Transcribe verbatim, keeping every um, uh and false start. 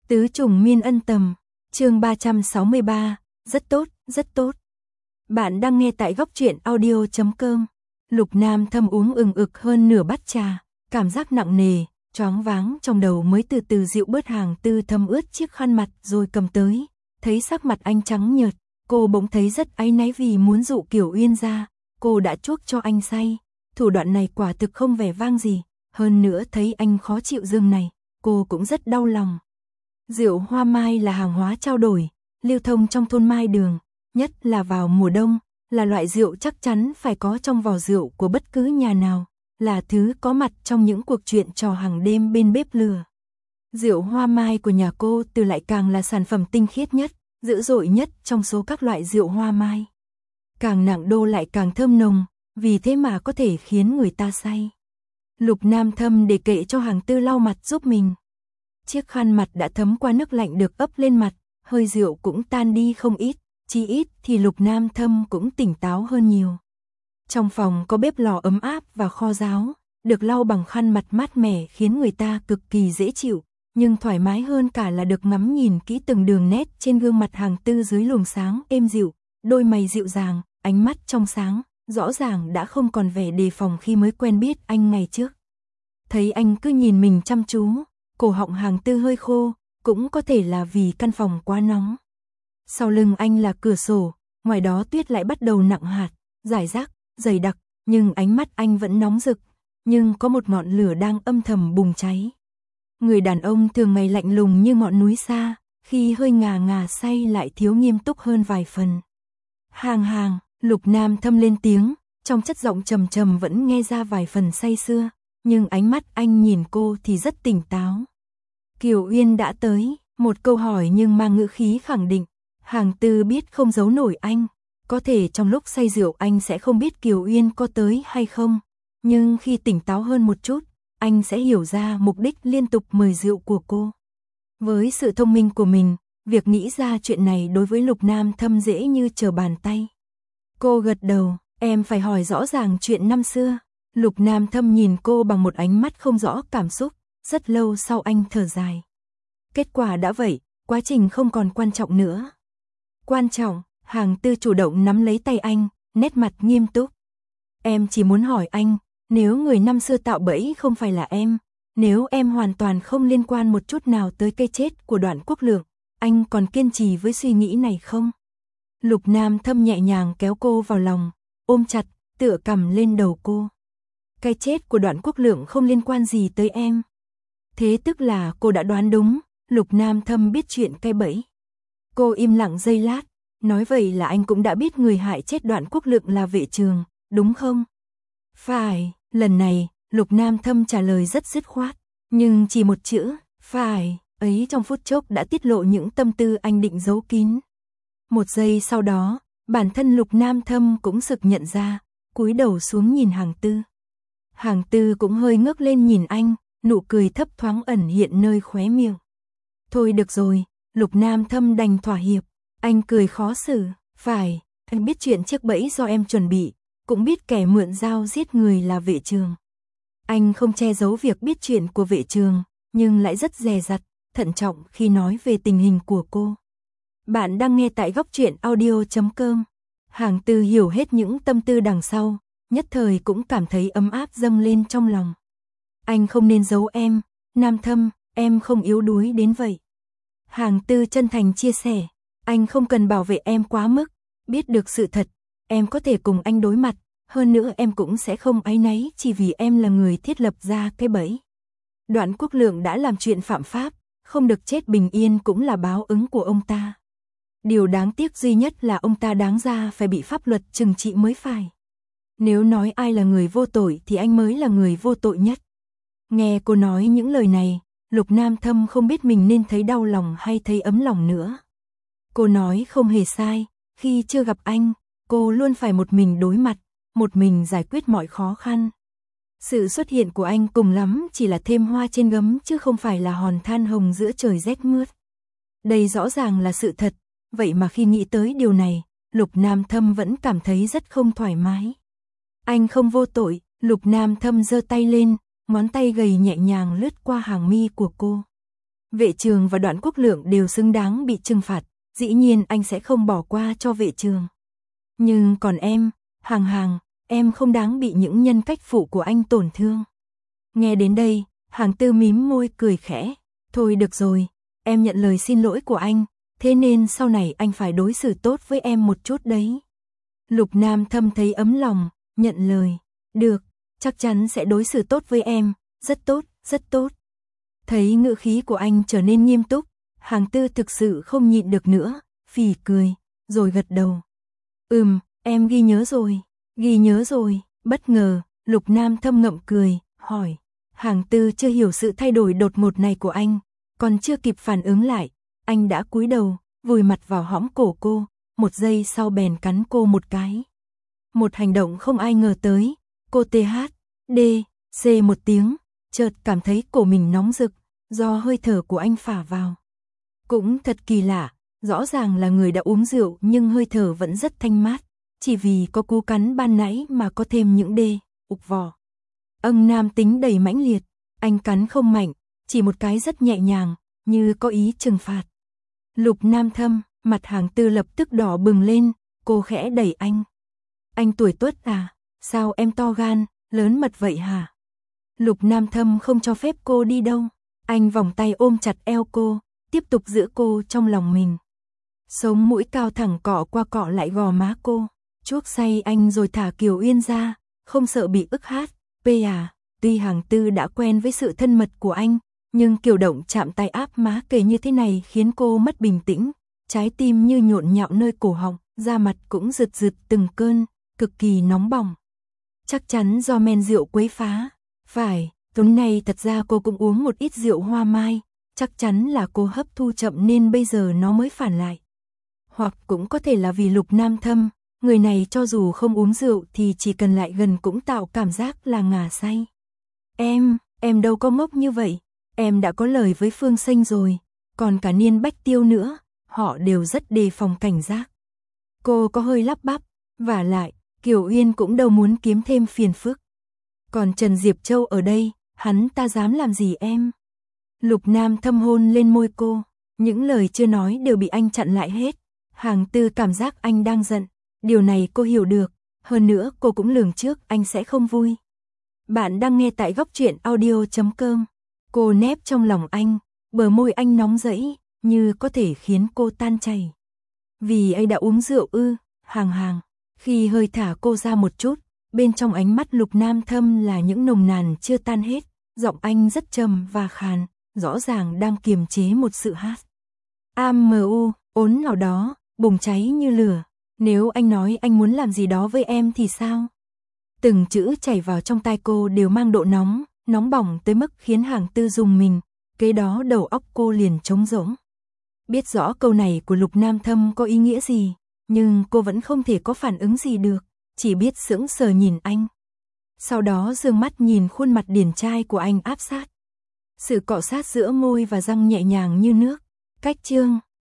Tứ trùng miên ân tầm, chương ba trăm sáu mươi ba, rất tốt, rất tốt. Bạn đang nghe tại góc truyện audio chấm com. Lục Nam Thâm uống ừng ực hơn nửa bát trà, cảm giác nặng nề, choáng váng trong đầu mới từ từ dịu bớt. Hàng Tư thấm ướt chiếc khăn mặt rồi cầm tới, thấy sắc mặt anh trắng nhợt, cô bỗng thấy rất áy náy vì muốn dụ Kiều Uyên ra, cô đã chuốc cho anh say, thủ đoạn này quả thực không vẻ vang gì, hơn nữa thấy anh khó chịu dường này, cô cũng rất đau lòng. Rượu hoa mai là hàng hóa trao đổi, lưu thông trong thôn Mai Đường, nhất là vào mùa đông, là loại rượu chắc chắn phải có trong vò rượu của bất cứ nhà nào, là thứ có mặt trong những cuộc chuyện trò hàng đêm bên bếp lửa. Rượu hoa mai của nhà cô Từ lại càng là sản phẩm tinh khiết nhất, dữ dội nhất trong số các loại rượu hoa mai. Càng nặng đô lại càng thơm nồng, vì thế mà có thể khiến người ta say. Lục Nam Thâm để kệ cho Hàng Tư lau mặt giúp mình. Chiếc khăn mặt đã thấm qua nước lạnh được ấp lên mặt, hơi rượu cũng tan đi không ít, chỉ ít thì Lục Nam Thâm cũng tỉnh táo hơn nhiều. Trong phòng có bếp lò ấm áp và kho ráo, được lau bằng khăn mặt mát mẻ khiến người ta cực kỳ dễ chịu, nhưng thoải mái hơn cả là được ngắm nhìn kỹ từng đường nét trên gương mặt Hàng Tư dưới luồng sáng êm dịu, đôi mày dịu dàng, ánh mắt trong sáng, rõ ràng đã không còn vẻ đề phòng khi mới quen biết anh ngày trước. Thấy anh cứ nhìn mình chăm chú, cổ họng Hàng Tư hơi khô, cũng có thể là vì căn phòng quá nóng. Sau lưng anh là cửa sổ, ngoài đó tuyết lại bắt đầu nặng hạt, rải rác, dày đặc, nhưng ánh mắt anh vẫn nóng rực, nhưng có một ngọn lửa đang âm thầm bùng cháy. Người đàn ông thường ngày lạnh lùng như ngọn núi xa, khi hơi ngà ngà say lại thiếu nghiêm túc hơn vài phần. Hàng hàng, Lục Nam Thâm lên tiếng, trong chất giọng trầm trầm vẫn nghe ra vài phần say sưa, nhưng ánh mắt anh nhìn cô thì rất tỉnh táo. Kiều Uyên đã tới, một câu hỏi nhưng mang ngữ khí khẳng định. Hàng Tư biết không giấu nổi anh, có thể trong lúc say rượu anh sẽ không biết Kiều Uyên có tới hay không, nhưng khi tỉnh táo hơn một chút, anh sẽ hiểu ra mục đích liên tục mời rượu của cô. Với sự thông minh của mình, việc nghĩ ra chuyện này đối với Lục Nam Thâm dễ như trở bàn tay. Cô gật đầu, em phải hỏi rõ ràng chuyện năm xưa. Lục Nam Thâm nhìn cô bằng một ánh mắt không rõ cảm xúc, rất lâu sau anh thở dài. Kết quả đã vậy, quá trình không còn quan trọng nữa. Quan trọng, Hàng Tư chủ động nắm lấy tay anh, nét mặt nghiêm túc. Em chỉ muốn hỏi anh, nếu người năm xưa tạo bẫy không phải là em, nếu em hoàn toàn không liên quan một chút nào tới cái chết của Đoạn Quốc Lượng, anh còn kiên trì với suy nghĩ này không? Lục Nam Thâm nhẹ nhàng kéo cô vào lòng, ôm chặt, tựa cằm lên đầu cô. Cái chết của Đoạn Quốc Lượng không liên quan gì tới em. Thế tức là cô đã đoán đúng, Lục Nam Thâm biết chuyện cái bẫy. Cô im lặng giây lát, nói vậy là anh cũng đã biết người hại chết Đoạn Quốc Lượng là Vệ Trường, đúng không? Phải, lần này, Lục Nam Thâm trả lời rất dứt khoát, nhưng chỉ một chữ, phải, ấy trong phút chốc đã tiết lộ những tâm tư anh định giấu kín. Một giây sau đó, bản thân Lục Nam Thâm cũng sực nhận ra, cúi đầu xuống nhìn Hàng Tư. Hàng Tư cũng hơi ngước lên nhìn anh, nụ cười thấp thoáng ẩn hiện nơi khóe miệng. Thôi được rồi, Lục Nam Thâm đành thỏa hiệp, anh cười khó xử, phải, anh biết chuyện chiếc bẫy do em chuẩn bị, cũng biết kẻ mượn dao giết người là Vệ Trường. Anh không che giấu việc biết chuyện của Vệ Trường, nhưng lại rất dè dặt, thận trọng khi nói về tình hình của cô. Bạn đang nghe tại góc truyện audio chấm com. Hàng Tư hiểu hết những tâm tư đằng sau, nhất thời cũng cảm thấy ấm áp dâng lên trong lòng. Anh không nên giấu em, Nam Thâm, em không yếu đuối đến vậy. Hàng Tư chân thành chia sẻ, anh không cần bảo vệ em quá mức, biết được sự thật, em có thể cùng anh đối mặt, hơn nữa em cũng sẽ không áy náy chỉ vì em là người thiết lập ra cái bẫy. Đoạn Quốc Lượng đã làm chuyện phạm pháp, không được chết bình yên cũng là báo ứng của ông ta. Điều đáng tiếc duy nhất là ông ta đáng ra phải bị pháp luật trừng trị mới phải. Nếu nói ai là người vô tội thì anh mới là người vô tội nhất. Nghe cô nói những lời này, Lục Nam Thâm không biết mình nên thấy đau lòng hay thấy ấm lòng nữa. Cô nói không hề sai, khi chưa gặp anh, cô luôn phải một mình đối mặt, một mình giải quyết mọi khó khăn. Sự xuất hiện của anh cùng lắm chỉ là thêm hoa trên gấm chứ không phải là hòn than hồng giữa trời rét mướt. Đây rõ ràng là sự thật, vậy mà khi nghĩ tới điều này, Lục Nam Thâm vẫn cảm thấy rất không thoải mái. Anh không vô tội, Lục Nam Thâm giơ tay lên, ngón tay gầy nhẹ nhàng lướt qua hàng mi của cô. Vệ Trường và Đoạn Quốc Lượng đều xứng đáng bị trừng phạt, dĩ nhiên anh sẽ không bỏ qua cho Vệ Trường. Nhưng còn em, Hàng Hàng, em không đáng bị những nhân cách phụ của anh tổn thương. Nghe đến đây, Hàng Tư mím môi cười khẽ, thôi được rồi, em nhận lời xin lỗi của anh, thế nên sau này anh phải đối xử tốt với em một chút đấy. Lục Nam Thâm thấy ấm lòng, nhận lời, được, chắc chắn sẽ đối xử tốt với em, rất tốt, rất tốt. Thấy ngữ khí của anh trở nên nghiêm túc, Hàng Tư thực sự không nhịn được nữa, phì cười, rồi gật đầu. Ừm, em ghi nhớ rồi, ghi nhớ rồi, bất ngờ, Lục Nam Thâm ngậm cười, hỏi. Hàng Tư chưa hiểu sự thay đổi đột ngột này của anh, còn chưa kịp phản ứng lại, anh đã cúi đầu, vùi mặt vào hõm cổ cô, một giây sau bèn cắn cô một cái. Một hành động không ai ngờ tới, cô tê hát, đê, xê một tiếng, chợt cảm thấy cổ mình nóng rực, do hơi thở của anh phả vào. Cũng thật kỳ lạ, rõ ràng là người đã uống rượu nhưng hơi thở vẫn rất thanh mát, chỉ vì có cú cắn ban nãy mà có thêm những đê, ục vò. Ân nam tính đầy mãnh liệt, anh cắn không mạnh, chỉ một cái rất nhẹ nhàng, như có ý trừng phạt. Lục Nam Thâm, mặt Hàng Tư lập tức đỏ bừng lên, cô khẽ đẩy anh. Anh tuổi tuất à, sao em to gan, lớn mật vậy hả? Lục Nam Thâm không cho phép cô đi đâu, anh vòng tay ôm chặt eo cô, tiếp tục giữ cô trong lòng mình. Sống mũi cao thẳng cọ qua cọ lại gò má cô, chuốc say anh rồi thả Kiều Uyên ra, không sợ bị ức hát. P à, tuy Hàng Tư đã quen với sự thân mật của anh, nhưng kiểu động chạm tay áp má kề như thế này khiến cô mất bình tĩnh, trái tim như nhộn nhạo nơi cổ họng, da mặt cũng rực rực từng cơn, cực kỳ nóng bỏng. Chắc chắn do men rượu quấy phá. Phải, tối nay thật ra cô cũng uống một ít rượu hoa mai, chắc chắn là cô hấp thu chậm nên bây giờ nó mới phản lại. Hoặc cũng có thể là vì Lục Nam Thâm, người này cho dù không uống rượu thì chỉ cần lại gần cũng tạo cảm giác là ngả say. Em, em đâu có ngốc như vậy, em đã có lời với Phương Sinh rồi, còn cả Niên Bách Tiêu nữa, họ đều rất đề phòng cảnh giác. Cô có hơi lắp bắp, vả lại, Kiều Uyên cũng đâu muốn kiếm thêm phiền phức. Còn Trần Diệp Châu ở đây, hắn ta dám làm gì em? Lục Nam Thâm hôn lên môi cô, những lời chưa nói đều bị anh chặn lại hết. Hàng Tư cảm giác anh đang giận, điều này cô hiểu được, hơn nữa cô cũng lường trước anh sẽ không vui. Bạn đang nghe tại góc truyện audio chấm com. Cô nép trong lòng anh, bờ môi anh nóng rẫy, như có thể khiến cô tan chảy. Vì anh đã uống rượu ư? Hàng Hàng, khi hơi thả cô ra một chút, bên trong ánh mắt Lục Nam Thâm là những nồng nàn chưa tan hết, giọng anh rất trầm và khàn, rõ ràng đang kiềm chế một sự hát. Am mu, ốn nào đó, bùng cháy như lửa, nếu anh nói anh muốn làm gì đó với em thì sao? Từng chữ chảy vào trong tai cô đều mang độ nóng, nóng bỏng tới mức khiến Hàng Tư rùng mình, kế đó đầu óc cô liền trống rỗng. Biết rõ câu này của Lục Nam Thâm có ý nghĩa gì, nhưng cô vẫn không thể có phản ứng gì được, chỉ biết sững sờ nhìn anh. Sau đó dương mắt nhìn khuôn mặt điển trai của anh áp sát. Sự cọ sát giữa môi và răng nhẹ nhàng như nước. Cách chương